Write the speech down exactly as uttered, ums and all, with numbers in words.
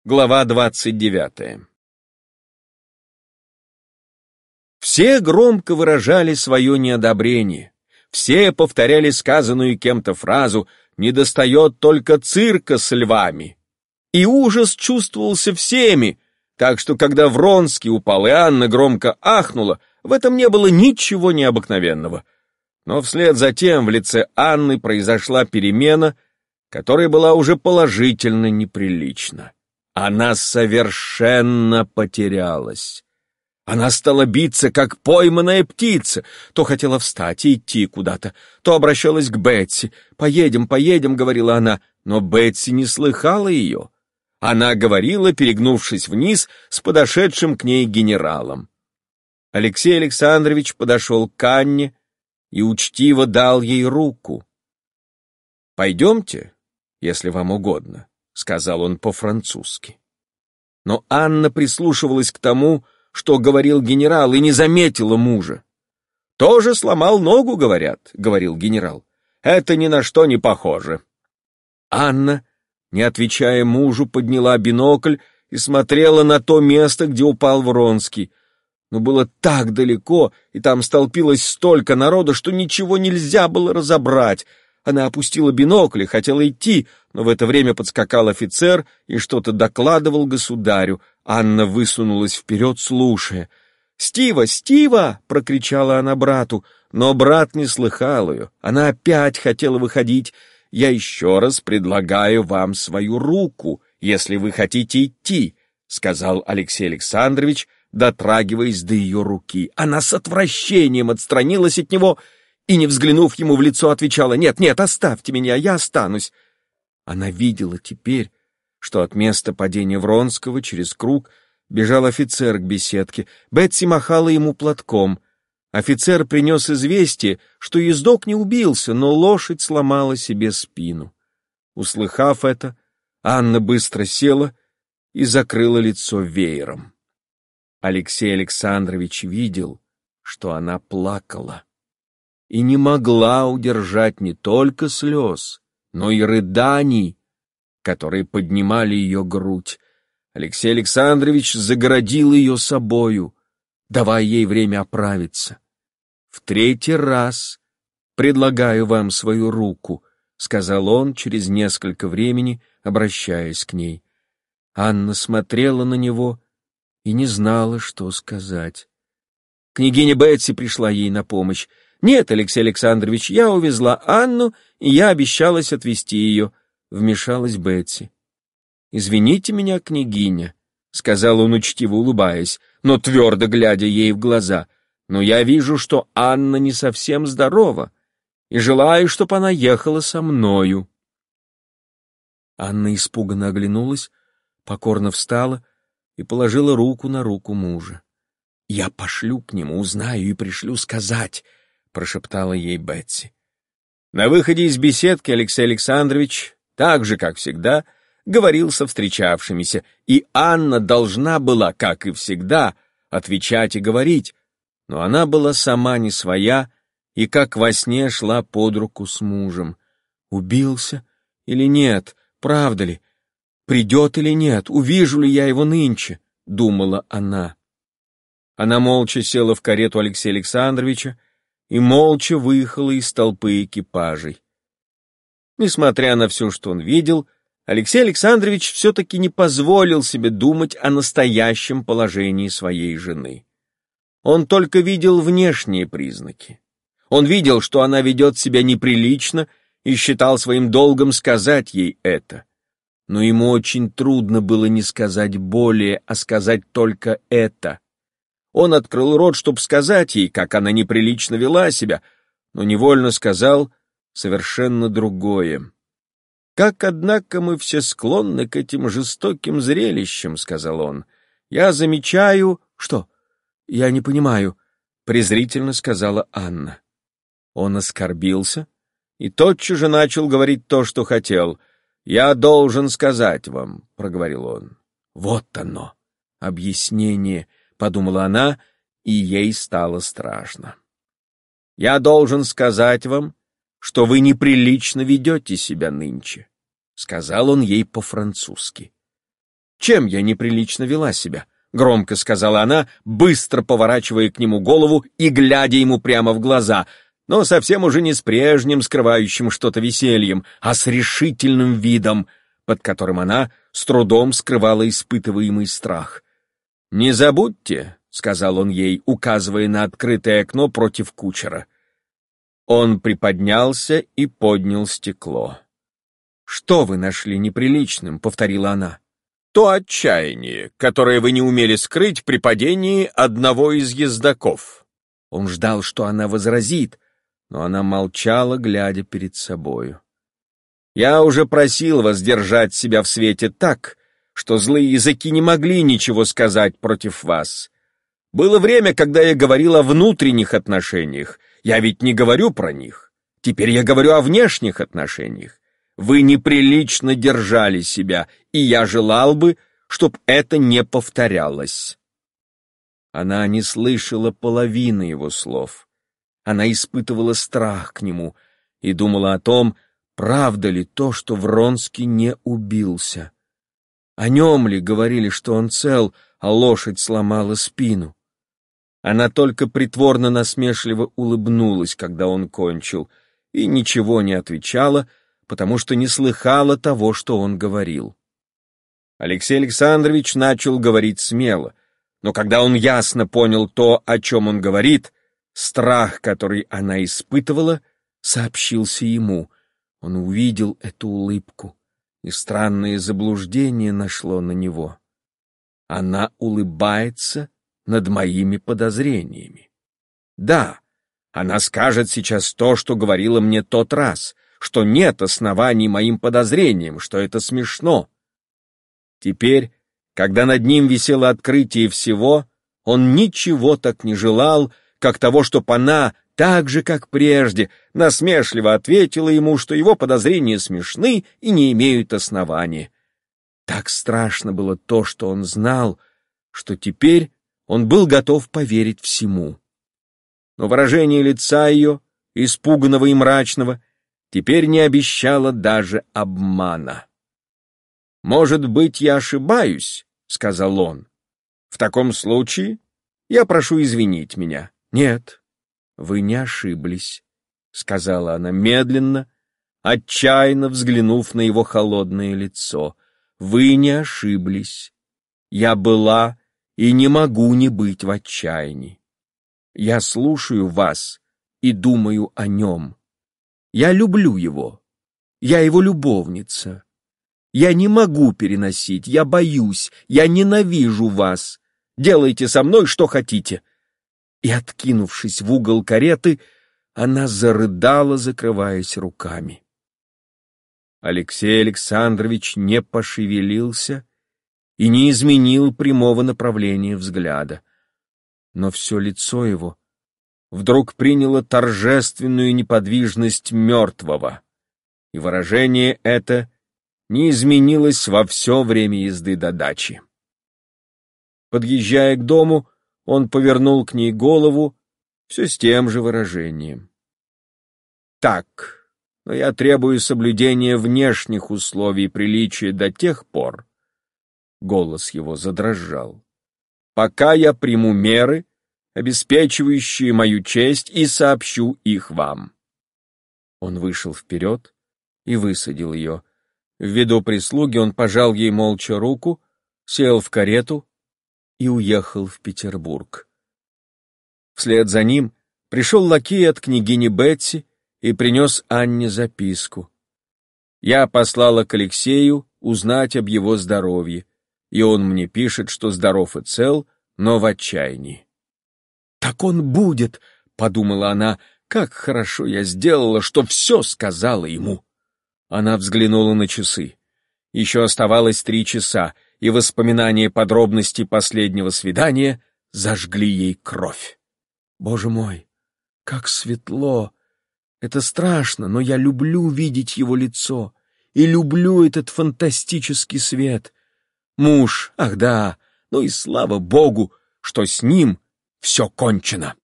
Глава двадцать девятая. Все громко выражали свое неодобрение. Все повторяли сказанную кем-то фразу «недостает только цирка с львами». И ужас чувствовался всеми, так что когда Вронский упал и Анна громко ахнула, в этом не было ничего необыкновенного. Но вслед за тем в лице Анны произошла перемена, которая была уже положительно неприлична. Она совершенно потерялась. Она стала биться, как пойманная птица. То хотела встать и идти куда-то, то обращалась к Бетси. «Поедем, поедем», — говорила она, но Бетси не слыхала ее. Она говорила, перегнувшись вниз с подошедшим к ней генералом. Алексей Александрович подошел к Анне и учтиво дал ей руку. «Пойдемте, если вам угодно», — сказал он по-французски. Но Анна прислушивалась к тому, что говорил генерал, и не заметила мужа. «Тоже сломал ногу, говорят», — говорил генерал. «Это ни на что не похоже». Анна, не отвечая мужу, подняла бинокль и смотрела на то место, где упал Вронский. Но было так далеко, и там столпилось столько народа, что ничего нельзя было разобрать. Она опустила бинокль и хотела идти, но в это время подскакал офицер и что-то докладывал государю. Анна высунулась вперед, слушая. «Стива! Стива!» — прокричала она брату, но брат не слыхал ее. Она опять хотела выходить. «Я еще раз предлагаю вам свою руку, если вы хотите идти», — сказал Алексей Александрович, дотрагиваясь до ее руки. Она с отвращением отстранилась от него и, не взглянув ему в лицо, отвечала: «Нет, нет, оставьте меня, я останусь». Она видела теперь, что от места падения Вронского через круг бежал офицер к беседке. Бетси махала ему платком. Офицер принес известие, что ездок не убился, но лошадь сломала себе спину. Услыхав это, Анна быстро села и закрыла лицо веером. Алексей Александрович видел, что она плакала, и не могла удержать не только слез, но и рыданий, которые поднимали ее грудь. Алексей Александрович загородил ее собою, давая ей время оправиться. «В третий раз предлагаю вам свою руку», — сказал он через несколько времени, обращаясь к ней. Анна смотрела на него и не знала, что сказать. Княгиня Бетси пришла ей на помощь. «Нет, Алексей Александрович, я увезла Анну, и я обещалась отвезти ее», — вмешалась Бетси. «Извините меня, княгиня», — сказал он, учтиво улыбаясь, но твердо глядя ей в глаза, «но я вижу, что Анна не совсем здорова, и желаю, чтобы она ехала со мною». Анна испуганно оглянулась, покорно встала и положила руку на руку мужа. «Я пошлю к нему, узнаю и пришлю сказать», — прошептала ей Бетси. На выходе из беседки Алексей Александрович, так же, как всегда, говорил со встречавшимися, и Анна должна была, как и всегда, отвечать и говорить, но она была сама не своя и как во сне шла под руку с мужем. Убился или нет, правда ли? Придет или нет, увижу ли я его нынче, думала она. Она молча села в карету Алексея Александровича и молча выехала из толпы экипажей. Несмотря на все, что он видел, Алексей Александрович все-таки не позволил себе думать о настоящем положении своей жены. Он только видел внешние признаки. Он видел, что она ведет себя неприлично, и считал своим долгом сказать ей это. Но ему очень трудно было не сказать более, а сказать только это. Он открыл рот, чтобы сказать ей, как она неприлично вела себя, но невольно сказал совершенно другое. «Как, однако, мы все склонны к этим жестоким зрелищам», — сказал он. «Я замечаю...» «Что? Я не понимаю», — презрительно сказала Анна. Он оскорбился и тотчас же начал говорить то, что хотел. «Я должен сказать вам», — проговорил он. «Вот оно, объяснение», — подумала она, и ей стало страшно. «Я должен сказать вам, что вы неприлично ведете себя нынче», — сказал он ей по-французски. Чем я неприлично вела себя?» — громко сказала она, быстро поворачивая к нему голову и глядя ему прямо в глаза, но совсем уже не с прежним скрывающим что-то весельем, а с решительным видом, под которым она с трудом скрывала испытываемый страх. «Не забудьте», — сказал он ей, указывая на открытое окно против кучера. Он приподнялся и поднял стекло. «Что вы нашли неприличным?» — повторила она. «То отчаяние, которое вы не умели скрыть при падении одного из ездоков». Он ждал, что она возразит, но она молчала, глядя перед собою. «Я уже просил вас держать себя в свете так, что злые языки не могли ничего сказать против вас. Было время, когда я говорил о внутренних отношениях. Я ведь не говорю про них. Теперь я говорю о внешних отношениях. Вы неприлично держали себя, и я желал бы, чтоб это не повторялось». Она не слышала половины его слов. Она испытывала страх к нему и думала о том, правда ли то, что Вронский не убился. О нем ли говорили, что он цел, а лошадь сломала спину? Она только притворно насмешливо улыбнулась, когда он кончил, и ничего не отвечала, потому что не слыхала того, что он говорил. Алексей Александрович начал говорить смело, но когда он ясно понял то, о чем он говорит, страх, который она испытывала, сообщился ему. Он увидел эту улыбку, и странное заблуждение нашло на него. Она улыбается над моими подозрениями. Да, она скажет сейчас то, что говорила мне тот раз, что нет оснований моим подозрениям, что это смешно. Теперь, когда над ним висело открытие всего, он ничего так не желал, как того, чтоб она, так же, как прежде, насмешливо ответила ему, что его подозрения смешны и не имеют основания. Так страшно было то, что он знал, что теперь он был готов поверить всему. Но выражение лица ее, испуганного и мрачного, теперь не обещало даже обмана. «Может быть, я ошибаюсь», — сказал он. «В таком случае я прошу извинить меня». «Нет, вы не ошиблись», — сказала она медленно, отчаянно взглянув на его холодное лицо. «Вы не ошиблись. Я была и не могу не быть в отчаянии. Я слушаю вас и думаю о нем. Я люблю его. Я его любовница. Я не могу переносить, я боюсь, я ненавижу вас. Делайте со мной, что хотите». И, откинувшись в угол кареты, она зарыдала, закрываясь руками. Алексей Александрович не пошевелился и не изменил прямого направления взгляда. Но все лицо его вдруг приняло торжественную неподвижность мертвого, и выражение это не изменилось во все время езды до дачи. Подъезжая к дому, он повернул к ней голову все с тем же выражением. «Так, но я требую соблюдения внешних условий приличия до тех пор», голос его задрожал, «пока я приму меры, обеспечивающие мою честь, и сообщу их вам». Он вышел вперед и высадил ее. В виду прислуги он пожал ей молча руку, сел в карету и уехал в Петербург. Вслед за ним пришел лакей от княгини Бетси и принес Анне записку. Я послала к Алексею узнать об его здоровье, и он мне пишет, что здоров и цел, но в отчаянии. «Так он будет», — подумала она, — «как хорошо я сделала, что все сказала ему». Она взглянула на часы. Еще оставалось три часа, и воспоминания подробностей последнего свидания зажгли ей кровь. «Боже мой, как светло! Это страшно, но я люблю видеть его лицо и люблю этот фантастический свет. Муж, ах да, ну и слава Богу, что с ним все кончено!»